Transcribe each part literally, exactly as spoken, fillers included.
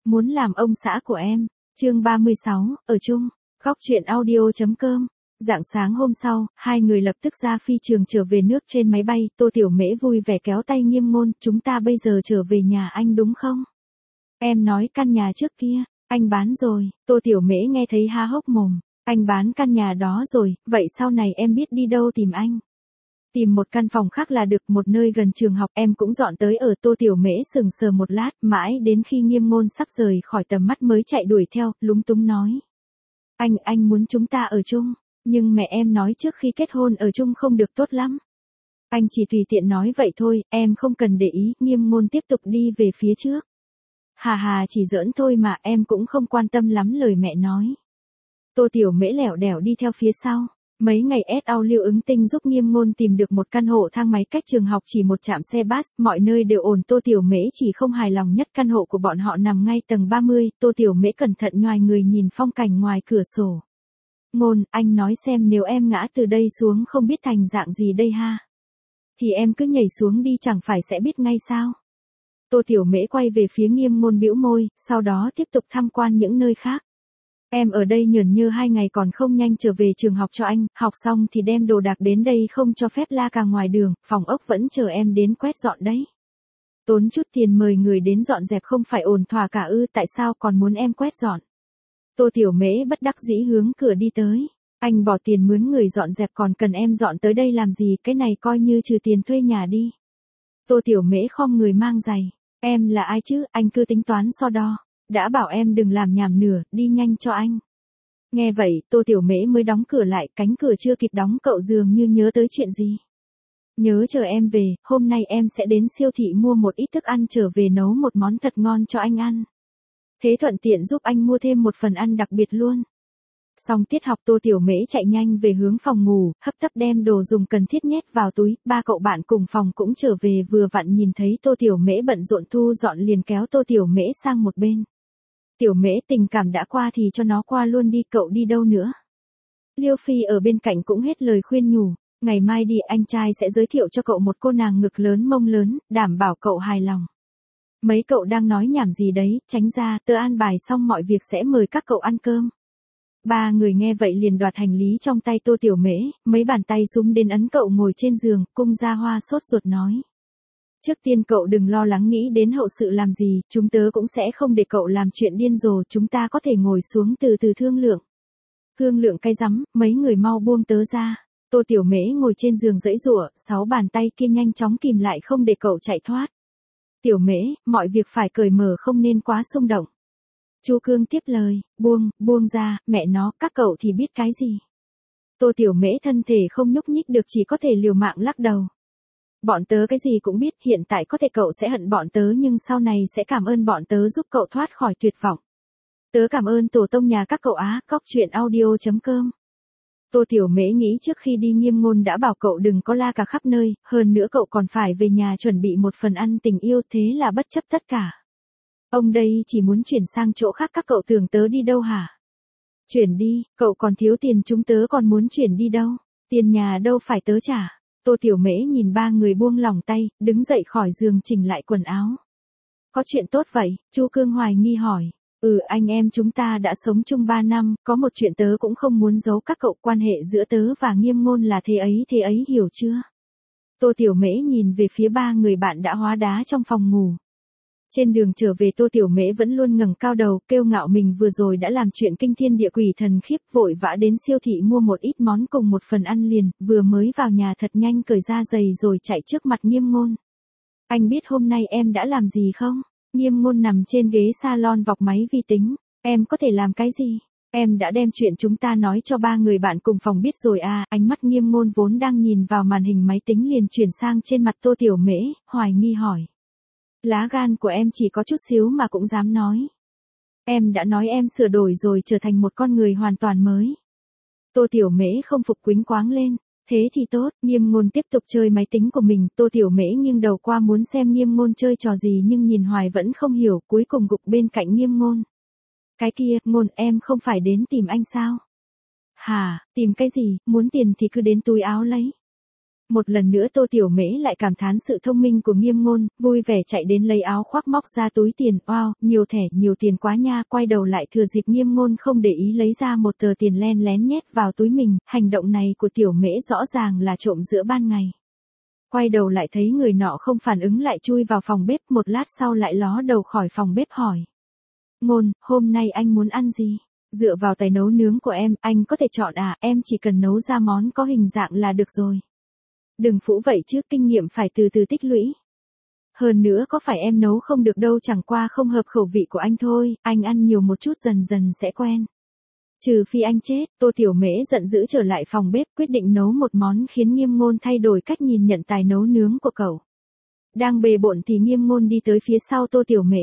muốn làm ông xã của em. Chương ba mươi sáu, ở chung. Góc truyện audio chấm com. Rạng sáng hôm sau, hai người lập tức ra phi trường trở về nước trên máy bay. Tô Tiểu Mễ vui vẻ kéo tay Nghiêm Ngôn, chúng ta bây giờ trở về nhà anh đúng không? Em nói căn nhà trước kia, anh bán rồi. Tô Tiểu Mễ nghe thấy há hốc mồm. Anh bán căn nhà đó rồi, vậy sau này em biết đi đâu tìm anh? Tìm một căn phòng khác là được, một nơi gần trường học, em cũng dọn tới ở. Tô Tiểu Mễ sừng sờ một lát, mãi đến khi Nghiêm Ngôn sắp rời khỏi tầm mắt mới chạy đuổi theo, lúng túng nói. Anh, anh muốn chúng ta ở chung, nhưng mẹ em nói trước khi kết hôn ở chung không được tốt lắm. Anh chỉ tùy tiện nói vậy thôi, em không cần để ý. Nghiêm Ngôn tiếp tục đi về phía trước. Hà hà, chỉ giỡn thôi mà, em cũng không quan tâm lắm lời mẹ nói. Tô Tiểu Mễ lẻo đẻo đi theo phía sau. Mấy ngày ét ao Lưu Ứng Tinh giúp Nghiêm Ngôn tìm được một căn hộ thang máy cách trường học chỉ một trạm xe bus, mọi nơi đều ổn. Tô Tiểu Mễ chỉ không hài lòng nhất căn hộ của bọn họ nằm ngay tầng ba mươi. Tô Tiểu Mễ cẩn thận nhoài người nhìn phong cảnh ngoài cửa sổ. Ngôn, anh nói xem nếu em ngã từ đây xuống không biết thành dạng gì đây ha? Thì em cứ nhảy xuống đi chẳng phải sẽ biết ngay sao? Tô Tiểu Mễ quay về phía Nghiêm Ngôn bĩu môi, sau đó tiếp tục tham quan những nơi khác. Em ở đây nhởn nhơ hai ngày còn không nhanh trở về trường học cho anh, học xong thì đem đồ đạc đến đây không cho phép la cà ngoài đường, phòng ốc vẫn chờ em đến quét dọn đấy. Tốn chút tiền mời người đến dọn dẹp không phải ổn thỏa cả ư, tại sao còn muốn em quét dọn? Tô Tiểu Mễ bất đắc dĩ hướng cửa đi tới. Anh bỏ tiền mướn người dọn dẹp còn cần em dọn tới đây làm gì, cái này coi như trừ tiền thuê nhà đi. Tô Tiểu Mễ khom người mang giày. Em là ai chứ, anh cứ tính toán so đo. Đã bảo em đừng làm nhảm nửa, đi nhanh cho anh. Nghe vậy, Tô Tiểu Mễ mới đóng cửa lại, cánh cửa chưa kịp đóng cậu dường như nhớ tới chuyện gì. Nhớ chờ em về, hôm nay em sẽ đến siêu thị mua một ít thức ăn trở về nấu một món thật ngon cho anh ăn. Thế thuận tiện giúp anh mua thêm một phần ăn đặc biệt luôn. Xong tiết học Tô Tiểu Mễ chạy nhanh về hướng phòng ngủ, hấp tấp đem đồ dùng cần thiết nhét vào túi. Ba cậu bạn cùng phòng cũng trở về vừa vặn nhìn thấy Tô Tiểu Mễ bận rộn thu dọn liền kéo Tô Tiểu Mễ sang một bên. Tiểu Mễ, tình cảm đã qua thì cho nó qua luôn đi, cậu đi đâu nữa? Liêu Phi ở bên cạnh cũng hết lời khuyên nhủ, ngày mai đi anh trai sẽ giới thiệu cho cậu một cô nàng ngực lớn mông lớn, đảm bảo cậu hài lòng. Mấy cậu đang nói nhảm gì đấy, tránh ra, tớ an bài xong mọi việc sẽ mời các cậu ăn cơm. Ba người nghe vậy liền đoạt hành lý trong tay Tô Tiểu Mễ, mấy bàn tay súm đến ấn cậu ngồi trên giường, Cung Gia Hoa sốt ruột nói. Trước tiên cậu đừng lo lắng nghĩ đến hậu sự làm gì, chúng tớ cũng sẽ không để cậu làm chuyện điên rồ, chúng ta có thể ngồi xuống từ từ thương lượng. Thương lượng cái rắm, mấy người mau buông tớ ra. Tô Tiểu Mễ ngồi trên giường giãy giụa, sáu bàn tay kia nhanh chóng kìm lại không để cậu chạy thoát. Tiểu Mễ, mọi việc phải cởi mở không nên quá xung động. Chú Cương tiếp lời, buông, buông ra, mẹ nó, các cậu thì biết cái gì. Tô Tiểu Mễ thân thể không nhúc nhích được chỉ có thể liều mạng lắc đầu. Bọn tớ cái gì cũng biết, hiện tại có thể cậu sẽ hận bọn tớ nhưng sau này sẽ cảm ơn bọn tớ giúp cậu thoát khỏi tuyệt vọng. Tớ cảm ơn tổ tông nhà các cậu á, góc truyện audio chấm com. Tô Tiểu Mễ nghĩ trước khi đi Nghiêm Ngôn đã bảo cậu đừng có la cà khắp nơi, hơn nữa cậu còn phải về nhà chuẩn bị một phần ăn tình yêu, thế là bất chấp tất cả. Ông đây chỉ muốn chuyển sang chỗ khác, các cậu tưởng tớ đi đâu hả? Chuyển đi, cậu còn thiếu tiền, chúng tớ còn muốn chuyển đi đâu? Tiền nhà đâu phải tớ trả. Tô Tiểu Mễ nhìn ba người buông lỏng tay, đứng dậy khỏi giường chỉnh lại quần áo. Có chuyện tốt vậy? Chu Cương hoài nghi hỏi. Ừ, anh em chúng ta đã sống chung ba năm, có một chuyện tớ cũng không muốn giấu các cậu, quan hệ giữa tớ và Nghiêm Ngôn là thế ấy thế ấy, hiểu chưa? Tô Tiểu Mễ nhìn về phía ba người bạn đã hóa đá trong phòng ngủ. Trên đường trở về Tô Tiểu Mễ vẫn luôn ngẩng cao đầu, kiêu ngạo mình vừa rồi đã làm chuyện kinh thiên địa quỷ thần khiếp, vội vã đến siêu thị mua một ít món cùng một phần ăn liền, vừa mới vào nhà thật nhanh cởi ra giày rồi chạy trước mặt Nghiêm Ngôn. Anh biết hôm nay em đã làm gì không? Nghiêm Ngôn nằm trên ghế salon vọc máy vi tính. Em có thể làm cái gì? Em đã đem chuyện chúng ta nói cho ba người bạn cùng phòng biết rồi à? Ánh mắt Nghiêm Ngôn vốn đang nhìn vào màn hình máy tính liền chuyển sang trên mặt Tô Tiểu Mễ, hoài nghi hỏi. Lá gan của em chỉ có chút xíu mà cũng dám nói. Em đã nói em sửa đổi rồi, trở thành một con người hoàn toàn mới. Tô Tiểu Mễ không phục quýnh quáng lên. Thế thì tốt, Nghiêm Ngôn tiếp tục chơi máy tính của mình. Tô Tiểu Mễ nghiêng đầu qua muốn xem Nghiêm Ngôn chơi trò gì nhưng nhìn hoài vẫn không hiểu, cuối cùng gục bên cạnh Nghiêm Ngôn. Cái kia, Ngôn, em không phải đến tìm anh sao? Hả, tìm cái gì, muốn tiền thì cứ đến túi áo lấy. Một lần nữa Tô Tiểu Mễ lại cảm thán sự thông minh của Nghiêm Ngôn, vui vẻ chạy đến lấy áo khoác móc ra túi tiền, wow, nhiều thẻ, nhiều tiền quá nha, quay đầu lại thừa dịp Nghiêm Ngôn không để ý lấy ra một tờ tiền len lén nhét vào túi mình, hành động này của Tiểu Mễ rõ ràng là trộm giữa ban ngày. Quay đầu lại thấy người nọ không phản ứng lại chui vào phòng bếp, một lát sau lại ló đầu khỏi phòng bếp hỏi. Ngôn, hôm nay anh muốn ăn gì? Dựa vào tài nấu nướng của em, anh có thể chọn à, em chỉ cần nấu ra món có hình dạng là được rồi. Đừng phũ vậy chứ, kinh nghiệm phải từ từ tích lũy. Hơn nữa có phải em nấu không được đâu, chẳng qua không hợp khẩu vị của anh thôi, anh ăn nhiều một chút dần dần sẽ quen. Trừ phi anh chết, Tô Tiểu Mễ giận dữ trở lại phòng bếp quyết định nấu một món khiến Nghiêm Ngôn thay đổi cách nhìn nhận tài nấu nướng của cậu. Đang bề bộn thì Nghiêm Ngôn đi tới phía sau Tô Tiểu Mễ.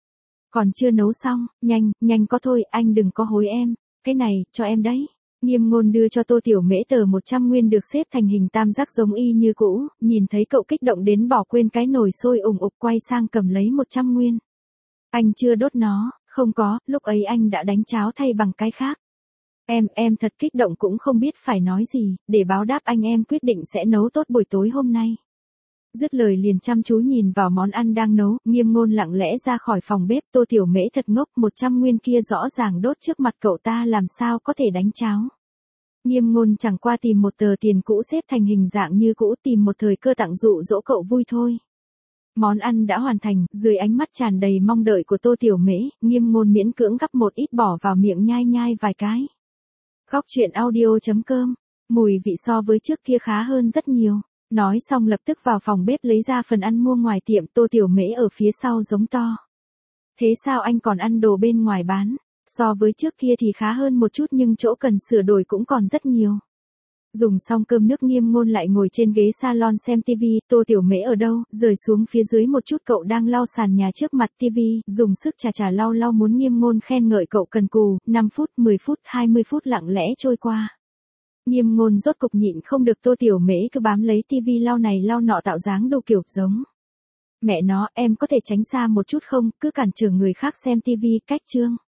Còn chưa nấu xong, nhanh, nhanh có thôi, anh đừng có hối em, cái này, cho em đấy. Nghiêm Ngôn đưa cho Tô Tiểu Mễ tờ một trăm nguyên được xếp thành hình tam giác giống y như cũ, nhìn thấy cậu kích động đến bỏ quên cái nồi sôi ủng ục quay sang cầm lấy một trăm nguyên. Anh chưa đốt nó, không có, lúc ấy anh đã đánh cháo thay bằng cái khác. Em, em thật kích động cũng không biết phải nói gì, để báo đáp anh em quyết định sẽ nấu tốt buổi tối hôm nay. Dứt lời liền chăm chú nhìn vào món ăn đang nấu, Nghiêm Ngôn lặng lẽ ra khỏi phòng bếp, Tô Tiểu Mễ thật ngốc, một trăm nguyên kia rõ ràng đốt trước mặt cậu ta làm sao có thể đánh cháo. Nghiêm Ngôn chẳng qua tìm một tờ tiền cũ xếp thành hình dạng như cũ, tìm một thời cơ tặng dụ dỗ cậu vui thôi. Món ăn đã hoàn thành, dưới ánh mắt tràn đầy mong đợi của Tô Tiểu Mễ, Nghiêm Ngôn miễn cưỡng gắp một ít bỏ vào miệng nhai nhai vài cái. Góc truyện audio chấm com, mùi vị so với trước kia khá hơn rất nhiều. Nói xong lập tức vào phòng bếp lấy ra phần ăn mua ngoài tiệm, Tô Tiểu Mễ ở phía sau giống to. Thế sao anh còn ăn đồ bên ngoài bán? So với trước kia thì khá hơn một chút nhưng chỗ cần sửa đổi cũng còn rất nhiều. Dùng xong cơm nước Nghiêm Ngôn lại ngồi trên ghế salon xem tivi, Tô Tiểu Mễ ở đâu, rời xuống phía dưới một chút cậu đang lau sàn nhà trước mặt tivi, dùng sức chà chà lau lau muốn Nghiêm Ngôn khen ngợi cậu cần cù, năm phút, mười phút, hai mươi phút lặng lẽ trôi qua. Nghiêm Ngôn rốt cục nhịn không được, Tô Tiểu Mễ cứ bám lấy tivi lau này lau nọ tạo dáng đồ kiểu giống. Mẹ nó, em có thể tránh xa một chút không, cứ cản trở người khác xem tivi, cách chương.